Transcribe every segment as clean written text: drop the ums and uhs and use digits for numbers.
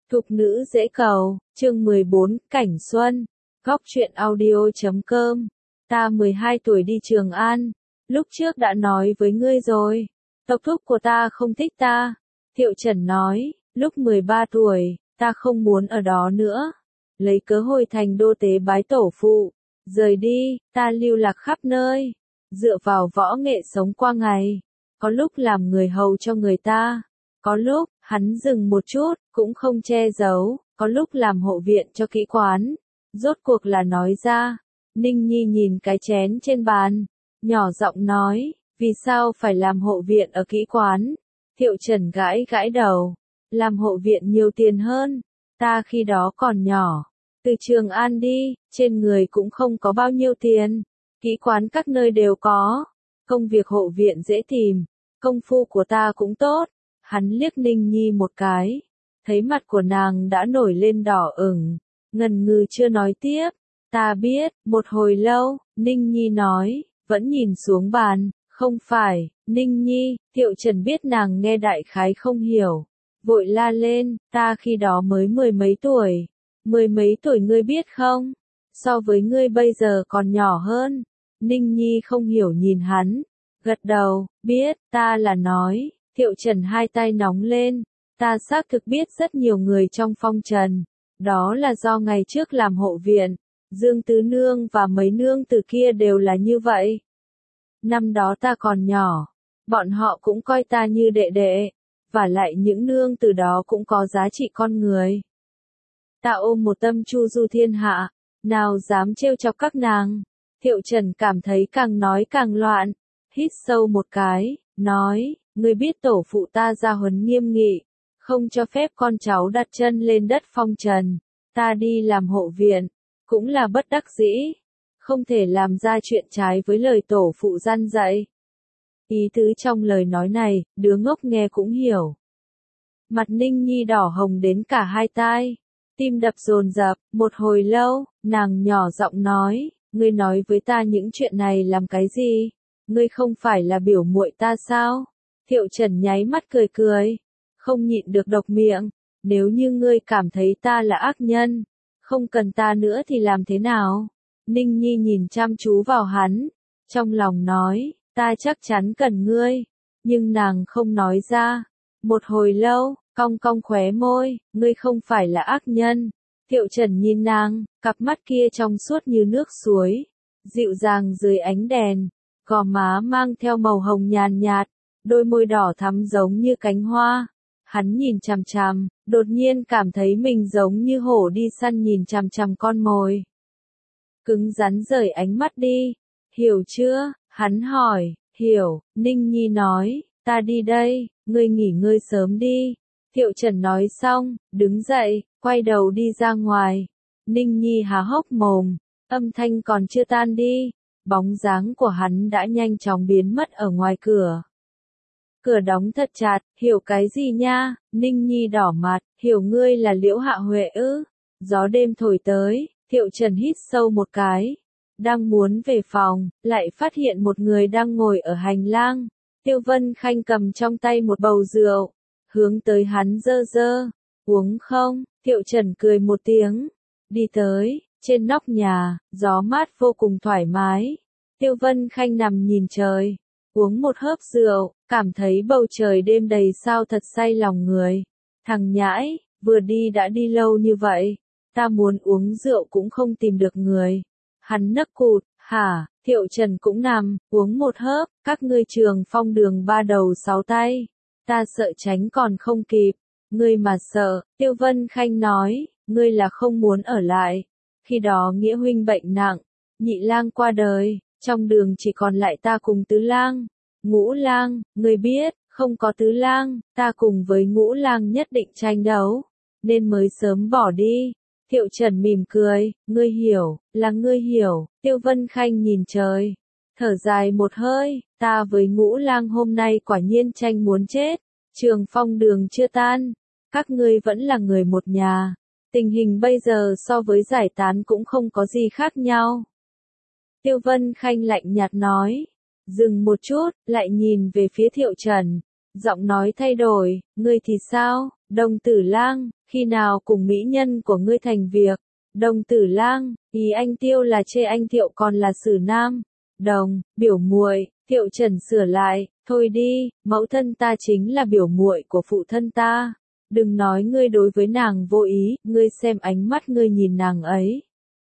Thục nữ dễ cầu, chương 14, Cảnh Xuân, Góc truyện audio.com. Ta 12 tuổi đi Trường An, lúc trước đã nói với ngươi rồi, tộc thúc của ta không thích ta. Thiệu Trần nói, lúc 13 tuổi, ta không muốn ở đó nữa. Lấy cớ hồi thành đô tế bái tổ phụ, rời đi, ta lưu lạc khắp nơi, dựa vào võ nghệ sống qua ngày. Có lúc làm người hầu cho người ta, có lúc, hắn dừng một chút, cũng không che giấu, có lúc làm hộ viện cho kỹ quán. Rốt cuộc là nói ra. Ninh Nhi nhìn cái chén trên bàn, nhỏ giọng nói, vì sao phải làm hộ viện ở kỹ quán? Thiệu Trần gãi gãi đầu, làm hộ viện nhiều tiền hơn, ta khi đó còn nhỏ, từ Trường An đi, trên người cũng không có bao nhiêu tiền, kỹ quán các nơi đều có, công việc hộ viện dễ tìm, công phu của ta cũng tốt. Hắn liếc Ninh Nhi một cái, thấy mặt của nàng đã nổi lên đỏ ửng, ngần ngừ chưa nói tiếp. Ta biết, một hồi lâu, Ninh Nhi nói, vẫn nhìn xuống bàn, không phải, Ninh Nhi. Thiệu Trần biết nàng nghe đại khái không hiểu, vội la lên, ta khi đó mới 10 mấy tuổi, 10 mấy tuổi ngươi biết không, so với ngươi bây giờ còn nhỏ hơn. Ninh Nhi không hiểu nhìn hắn, gật đầu, biết, ta là nói. Thiệu Trần hai tay nóng lên, ta xác thực biết rất nhiều người trong phong trần, đó là do ngày trước làm hộ viện, Dương Tứ Nương và mấy nương từ kia đều là như vậy. Năm đó ta còn nhỏ, bọn họ cũng coi ta như đệ đệ, và lại những nương từ đó cũng có giá trị con người. Ta ôm một tâm chu du thiên hạ, nào dám trêu chọc các nàng. Thiệu Trần cảm thấy càng nói càng loạn, hít sâu một cái, nói, ngươi biết tổ phụ ta ra huấn nghiêm nghị, không cho phép con cháu đặt chân lên đất phong trần, ta đi làm hộ viện, cũng là bất đắc dĩ, không thể làm ra chuyện trái với lời tổ phụ gian dạy. Ý tứ trong lời nói này, đứa ngốc nghe cũng hiểu. Mặt Ninh Nhi đỏ hồng đến cả hai tai, tim đập dồn dập, một hồi lâu, nàng nhỏ giọng nói, ngươi nói với ta những chuyện này làm cái gì? Ngươi không phải là biểu muội ta sao? Thiệu Trần nháy mắt cười cười, không nhịn được độc miệng, nếu như ngươi cảm thấy ta là ác nhân, không cần ta nữa thì làm thế nào? Ninh Nhi nhìn chăm chú vào hắn, trong lòng nói, ta chắc chắn cần ngươi, nhưng nàng không nói ra. Một hồi lâu, cong cong khóe môi, ngươi không phải là ác nhân. Thiệu Trần nhìn nàng, cặp mắt kia trong suốt như nước suối, dịu dàng dưới ánh đèn, gò má mang theo màu hồng nhàn nhạt, đôi môi đỏ thắm giống như cánh hoa. Hắn nhìn chằm chằm, đột nhiên cảm thấy mình giống như hổ đi săn nhìn chằm chằm con mồi. Cứng rắn rời ánh mắt đi, hiểu chưa? Hắn hỏi, hiểu. Ninh Nhi nói, ta đi đây, ngươi nghỉ ngơi sớm đi. Thiệu Trần nói xong, đứng dậy, quay đầu đi ra ngoài. Ninh Nhi há hốc mồm, âm thanh còn chưa tan đi, bóng dáng của hắn đã nhanh chóng biến mất ở ngoài cửa. Cửa đóng thật chặt, hiểu cái gì nha? Ninh Nhi đỏ mặt, hiểu ngươi là Liễu Hạ Huệ ư? Gió đêm thổi tới, Thiệu Trần hít sâu một cái, đang muốn về phòng, lại phát hiện một người đang ngồi ở hành lang. Tiêu Vân Khanh cầm trong tay một bầu rượu, hướng tới hắn dơ dơ, uống không? Thiệu Trần cười một tiếng, đi tới, trên nóc nhà, gió mát vô cùng thoải mái. Tiêu Vân Khanh nằm nhìn trời, uống một hớp rượu, cảm thấy bầu trời đêm đầy sao thật say lòng người. Thằng nhãi, vừa đi đã đi lâu như vậy, ta muốn uống rượu cũng không tìm được người. Hắn nấc cụt, hả? Thiệu Trần cũng nằm, uống một hớp, các ngươi Trường Phong đường ba đầu sáu tay, ta sợ tránh còn không kịp. Ngươi mà sợ, Tiêu Vân Khanh nói, ngươi là không muốn ở lại. Khi đó Nghĩa huynh bệnh nặng, Nhị lang qua đời, trong đường chỉ còn lại ta cùng Tứ lang. Ngũ lang, ngươi biết, không có Tứ lang, ta cùng với Ngũ lang nhất định tranh đấu, nên mới sớm bỏ đi. Thiệu Trần mỉm cười, ngươi hiểu, là ngươi hiểu. Tiêu Vân Khanh nhìn trời, thở dài một hơi, ta với Ngũ lang hôm nay quả nhiên tranh muốn chết. Trường Phong đường chưa tan, các ngươi vẫn là người một nhà. Tình hình bây giờ so với giải tán cũng không có gì khác nhau. Tiêu Vân Khanh lạnh nhạt nói, dừng một chút, lại nhìn về phía Thiệu Trần, giọng nói thay đổi, ngươi thì sao? Đồng Tử Lang, khi nào cùng mỹ nhân của ngươi thành việc? Đồng Tử Lang, ý anh Tiêu là chê anh Thiệu còn là xử nam. Đồng, biểu muội, Thiệu Trần sửa lại, thôi đi, mẫu thân ta chính là biểu muội của phụ thân ta. Đừng nói ngươi đối với nàng vô ý, ngươi xem ánh mắt ngươi nhìn nàng ấy.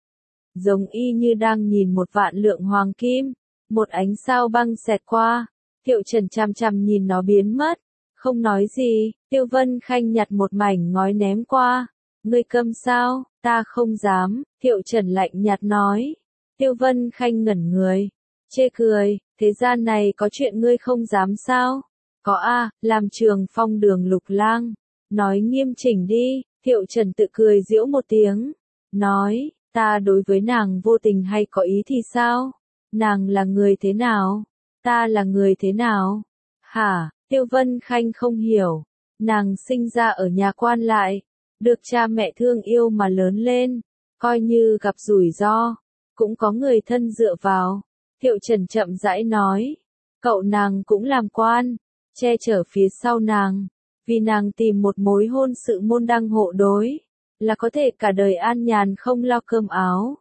Giống y như đang nhìn một vạn lượng hoàng kim, một ánh sao băng xẹt qua. Thiệu Trần chằm chằm nhìn nó biến mất, không nói gì. Tiêu Vân Khanh nhặt một mảnh ngói ném qua. Ngươi câm sao? Ta không dám. Thiệu Trần lạnh nhạt nói. Tiêu Vân Khanh ngẩn người, chê cười, thế gian này có chuyện ngươi không dám sao? Có a, làm Trường Phong Đường Lục Lang. Nói nghiêm chỉnh đi. Thiệu Trần tự cười giễu một tiếng, nói, ta đối với nàng vô tình hay có ý thì sao? Nàng là người thế nào? Ta là người thế nào? Hả? Tiêu Vân Khanh không hiểu. Nàng sinh ra ở nhà quan lại, được cha mẹ thương yêu mà lớn lên, coi như gặp rủi ro, cũng có người thân dựa vào. Thiệu Trần chậm rãi nói, cậu nàng cũng làm quan, che chở phía sau nàng, vì nàng tìm một mối hôn sự môn đăng hộ đối, là có thể cả đời an nhàn không lo cơm áo.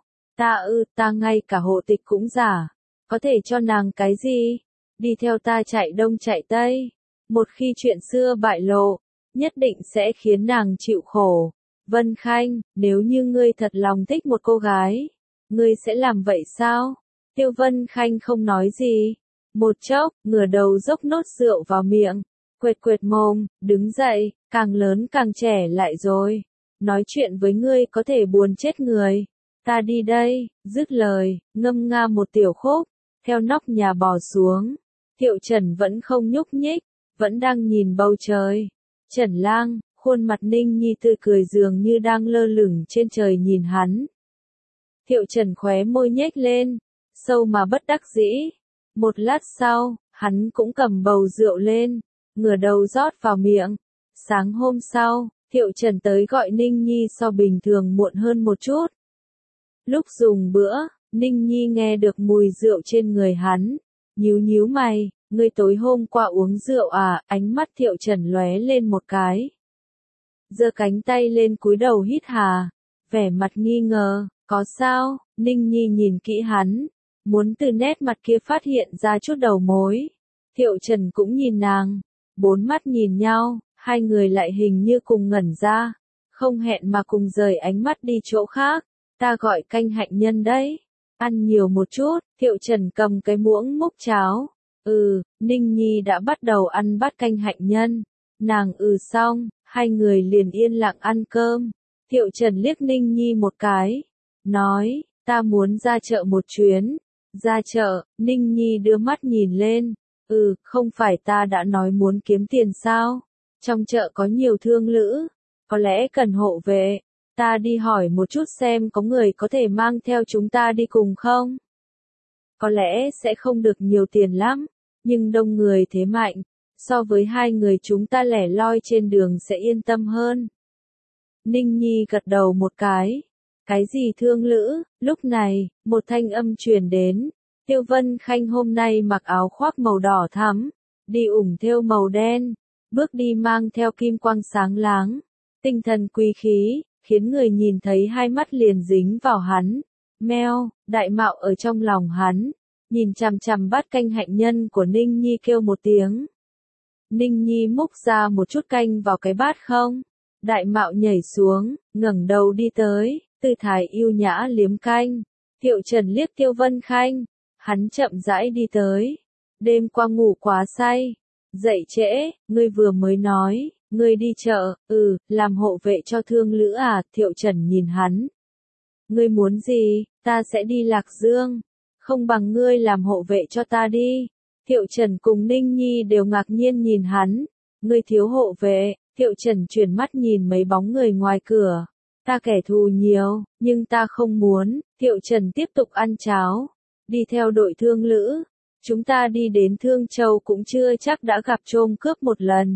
Ta ngay cả hộ tịch cũng giả, có thể cho nàng cái gì? Đi theo ta chạy đông chạy tây, một khi chuyện xưa bại lộ, nhất định sẽ khiến nàng chịu khổ. Vân Khanh, nếu như ngươi thật lòng thích một cô gái, ngươi sẽ làm vậy sao? Tiêu Vân Khanh không nói gì. Một chốc, ngửa đầu dốc nốt rượu vào miệng, quệt quệt mồm, đứng dậy, càng lớn càng trẻ lại rồi. Nói chuyện với ngươi có thể buồn chết người. Ta đi đây, dứt lời, ngâm nga một tiểu khúc, theo nóc nhà bò xuống. Thiệu Trần vẫn không nhúc nhích, vẫn đang nhìn bầu trời. Trần Lang, khuôn mặt Ninh Nhi tươi cười dường như đang lơ lửng trên trời nhìn hắn. Thiệu Trần khóe môi nhếch lên, sâu mà bất đắc dĩ. Một lát sau, hắn cũng cầm bầu rượu lên, ngửa đầu rót vào miệng. Sáng hôm sau, Thiệu Trần tới gọi Ninh Nhi so bình thường muộn hơn một chút. Lúc dùng bữa, Ninh Nhi nghe được mùi rượu trên người hắn, nhíu nhíu mày, ngươi tối hôm qua uống rượu à? Ánh mắt Thiệu Trần lóe lên một cái, giơ cánh tay lên cúi đầu hít hà, vẻ mặt nghi ngờ, có sao? Ninh Nhi nhìn kỹ hắn, muốn từ nét mặt kia phát hiện ra chút đầu mối. Thiệu Trần cũng nhìn nàng, bốn mắt nhìn nhau, hai người lại hình như cùng ngẩn ra, không hẹn mà cùng rời ánh mắt đi chỗ khác. Ta gọi canh hạnh nhân đấy, ăn nhiều một chút. Thiệu Trần cầm cái muỗng múc cháo. Ninh Nhi đã bắt đầu ăn bát canh hạnh nhân. Nàng xong, hai người liền yên lặng ăn cơm. Thiệu Trần liếc Ninh Nhi một cái, nói, ta muốn ra chợ một chuyến. Ra chợ? Ninh Nhi đưa mắt nhìn lên. Không phải ta đã nói muốn kiếm tiền sao? Trong chợ có nhiều thương lữ, có lẽ cần hộ vệ. Ta đi hỏi một chút xem có người có thể mang theo chúng ta đi cùng không? Có lẽ sẽ không được nhiều tiền lắm, nhưng đông người thế mạnh, so với hai người chúng ta lẻ loi trên đường sẽ yên tâm hơn. Ninh Nhi gật đầu một cái. Cái gì thương lữ? Lúc này, một thanh âm truyền đến. Tiêu Vân Khanh hôm nay mặc áo khoác màu đỏ thắm, đi ủng thêu màu đen, bước đi mang theo kim quang sáng láng, tinh thần quý khí, khiến người nhìn thấy hai mắt liền dính vào hắn. Meo, Đại Mạo ở trong lòng hắn, nhìn chằm chằm bát canh hạnh nhân của Ninh Nhi kêu một tiếng. Ninh Nhi múc ra một chút canh vào cái bát không? Đại Mạo nhảy xuống, ngẩng đầu đi tới, tư thái yêu nhã liếm canh. Thiệu Trần liếc Tiêu Vân Khanh, hắn chậm rãi đi tới. Đêm qua ngủ quá say, dậy trễ, ngươi vừa mới nói, ngươi đi chợ, làm hộ vệ cho thương lữ à? Thiệu Trần nhìn hắn. Ngươi muốn gì? Ta sẽ đi Lạc Dương, không bằng ngươi làm hộ vệ cho ta đi. Thiệu Trần cùng Ninh Nhi đều ngạc nhiên nhìn hắn. Ngươi thiếu hộ vệ? Thiệu Trần chuyển mắt nhìn mấy bóng người ngoài cửa. Ta kẻ thù nhiều, nhưng ta không muốn. Thiệu Trần tiếp tục ăn cháo, đi theo đội thương lữ. Chúng ta đi đến Thương Châu cũng chưa chắc đã gặp trộm cướp một lần.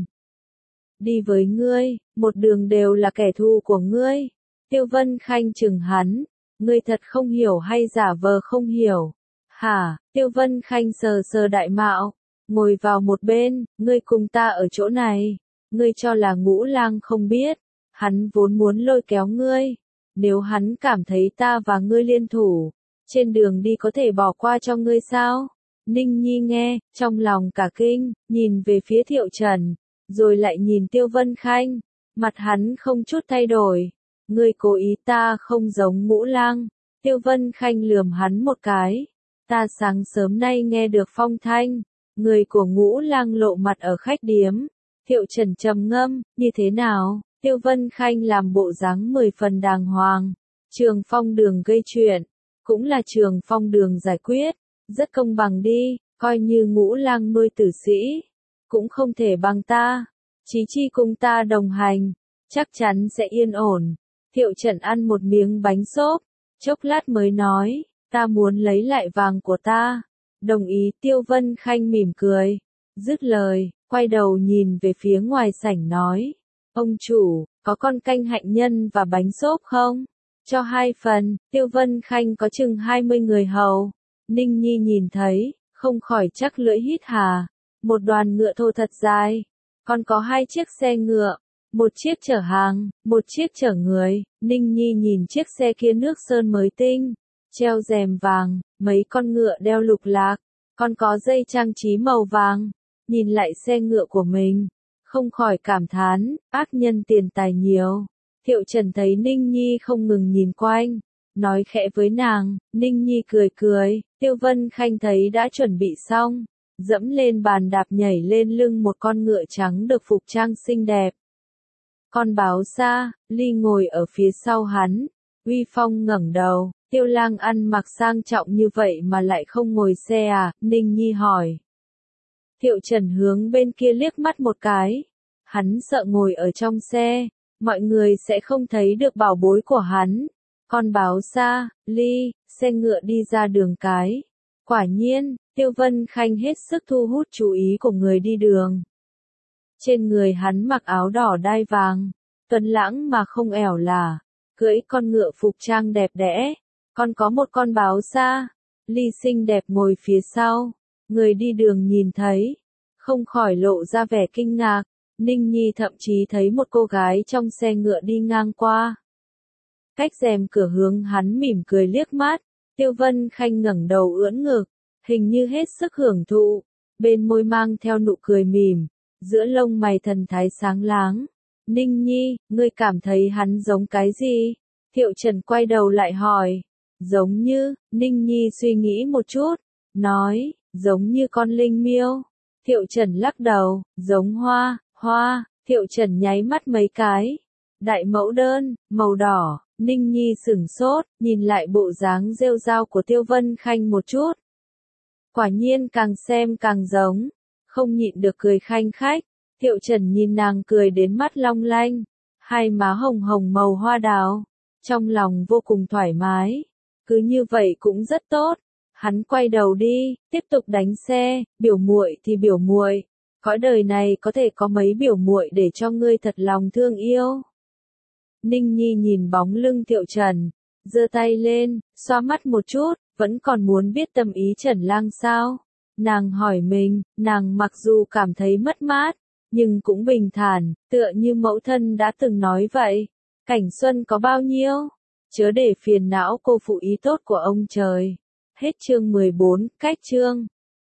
Đi với ngươi, một đường đều là kẻ thù của ngươi. Tiêu Vân Khanh chừng hắn, ngươi thật không hiểu hay giả vờ không hiểu? Hả? Tiêu Vân Khanh sờ sờ Đại Mạo, ngồi vào một bên, ngươi cùng ta ở chỗ này, Ngươi cho là Ngũ Lang không biết, hắn vốn muốn lôi kéo ngươi. Nếu hắn cảm thấy ta và ngươi liên thủ, trên đường đi có thể bỏ qua cho ngươi sao? Ninh Nhi nghe, trong lòng cả kinh, nhìn về phía Thiệu Trần, rồi lại nhìn Tiêu Vân Khanh, mặt hắn không chút thay đổi. Ngươi cố ý ta không giống Ngũ Lang. Tiêu Vân Khanh lườm hắn một cái. Ta sáng sớm nay nghe được phong thanh, người của Ngũ Lang lộ mặt ở khách điếm. Thiệu Trần trầm ngâm, như thế nào? Tiêu Vân Khanh làm bộ dáng 10 phần đàng hoàng. Trường Phong Đường gây chuyện, cũng là Trường Phong Đường giải quyết, rất công bằng đi, coi như Ngũ Lang nuôi tử sĩ, cũng không thể bằng ta. Chí Chi cùng ta đồng hành, chắc chắn sẽ yên ổn. Thiệu Trần ăn một miếng bánh xốp, chốc lát mới nói, ta muốn lấy lại vàng của ta. Đồng ý. Tiêu Vân Khanh mỉm cười, dứt lời, quay đầu nhìn về phía ngoài sảnh nói, ông chủ, có con canh hạnh nhân và bánh xốp không? Cho 2 phần. Tiêu Vân Khanh có chừng 20 người hầu. Ninh Nhi nhìn thấy, không khỏi chắc lưỡi hít hà. Một đoàn ngựa thô thật dài, còn có 2 chiếc xe ngựa, một chiếc chở hàng, một chiếc chở người. Ninh Nhi nhìn chiếc xe kia nước sơn mới tinh, treo rèm vàng, mấy con ngựa đeo lục lạc, còn có dây trang trí màu vàng. Nhìn lại xe ngựa của mình, không khỏi cảm thán, ác nhân tiền tài nhiều. Thiệu Trần thấy Ninh Nhi không ngừng nhìn quanh, nói khẽ với nàng. Ninh Nhi cười cười. Tiêu Vân Khanh thấy đã chuẩn bị xong, dẫm lên bàn đạp nhảy lên lưng một con ngựa trắng được phục trang xinh đẹp. Con báo xa, Ly ngồi ở phía sau hắn, uy phong ngẩng đầu. Tiêu Lang ăn mặc sang trọng như vậy mà lại không ngồi xe à? Ninh Nhi hỏi. Thiệu Trần hướng bên kia liếc mắt một cái. Hắn sợ ngồi ở trong xe, mọi người sẽ không thấy được bảo bối của hắn. Con báo xa, Ly, xe ngựa đi ra đường cái. Quả nhiên, Tiêu Vân Khanh hết sức thu hút chú ý của người đi đường. Trên người hắn mặc áo đỏ đai vàng, tuấn lãng mà không ẻo lả, cưỡi con ngựa phục trang đẹp đẽ, còn có một con báo xa, Ly xinh đẹp ngồi phía sau. Người đi đường nhìn thấy, không khỏi lộ ra vẻ kinh ngạc. Ninh Nhi thậm chí thấy một cô gái trong xe ngựa đi ngang qua. Cách rèm cửa hướng hắn mỉm cười liếc mắt. Tiêu Vân Khanh ngẩng đầu ưỡn ngực, hình như hết sức hưởng thụ, bên môi mang theo nụ cười mỉm, giữa lông mày thần thái sáng láng. Ninh Nhi, ngươi cảm thấy hắn giống cái gì? Thiệu Trần quay đầu lại hỏi. Giống như, Ninh Nhi suy nghĩ một chút, nói, giống như con linh miêu. Thiệu Trần lắc đầu, giống hoa. Thiệu Trần nháy mắt mấy cái. Đại mẫu đơn, màu đỏ. Ninh Nhi sửng sốt, nhìn lại bộ dáng rêu rao của Tiêu Vân Khanh một chút. Quả nhiên càng xem càng giống, không nhịn được cười khanh khách. Thiệu Trần nhìn nàng cười đến mắt long lanh, hai má hồng hồng màu hoa đào, trong lòng vô cùng thoải mái. Cứ như vậy cũng rất tốt. Hắn quay đầu đi, tiếp tục đánh xe. Biểu muội thì biểu muội, cõi đời này có thể có mấy biểu muội để cho ngươi thật lòng thương yêu. Ninh Nhi nhìn bóng lưng Thiệu Trần, giơ tay lên, xoa mắt một chút, vẫn còn muốn biết tâm ý Trần Lang sao? Nàng hỏi mình, nàng mặc dù cảm thấy mất mát, nhưng cũng bình thản, tựa như mẫu thân đã từng nói vậy. Cảnh xuân có bao nhiêu? Chớ để phiền não cô phụ ý tốt của ông trời. Hết chương 14, cách chương.